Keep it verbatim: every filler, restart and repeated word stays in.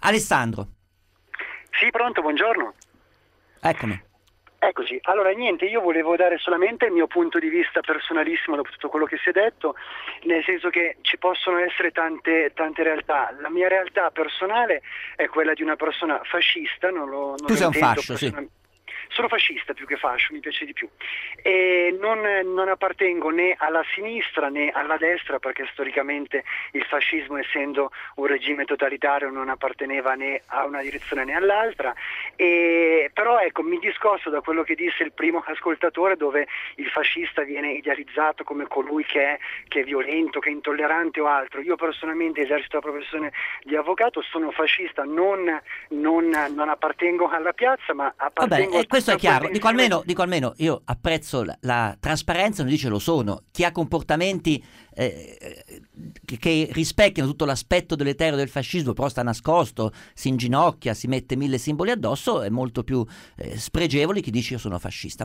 Alessandro. Sì, pronto, buongiorno. Eccomi. Eccoci, allora niente, io volevo dare solamente il mio punto di vista personalissimo dopo tutto quello che si è detto, nel senso che ci possono essere tante, tante realtà. La mia realtà personale è quella di una persona fascista, non lo, non Tu lo sei un intendo fascio, sì. personalmente. Sono fascista più che fascio, mi piace di più. E non, non appartengo né alla sinistra né alla destra, perché storicamente il fascismo, essendo un regime totalitario, non apparteneva né a una direzione né all'altra. E, però ecco, mi discosto da quello che disse il primo ascoltatore, dove il fascista viene idealizzato come colui che è, che è violento, che è intollerante o altro. Io personalmente esercito la professione di avvocato, sono fascista, non, non, non appartengo alla piazza, ma Va appartengo bene, a e questo è tutto quel chiaro. Dico insieme. almeno, dico almeno io apprezzo la, la trasparenza, non dice lo sono. Chi ha comportamenti eh, che, che rispecchiano tutto l'aspetto deleterio del fascismo, però sta nascosto, si inginocchia, si mette mille simboli addosso, è molto più eh, spregevole chi dice io sono fascista.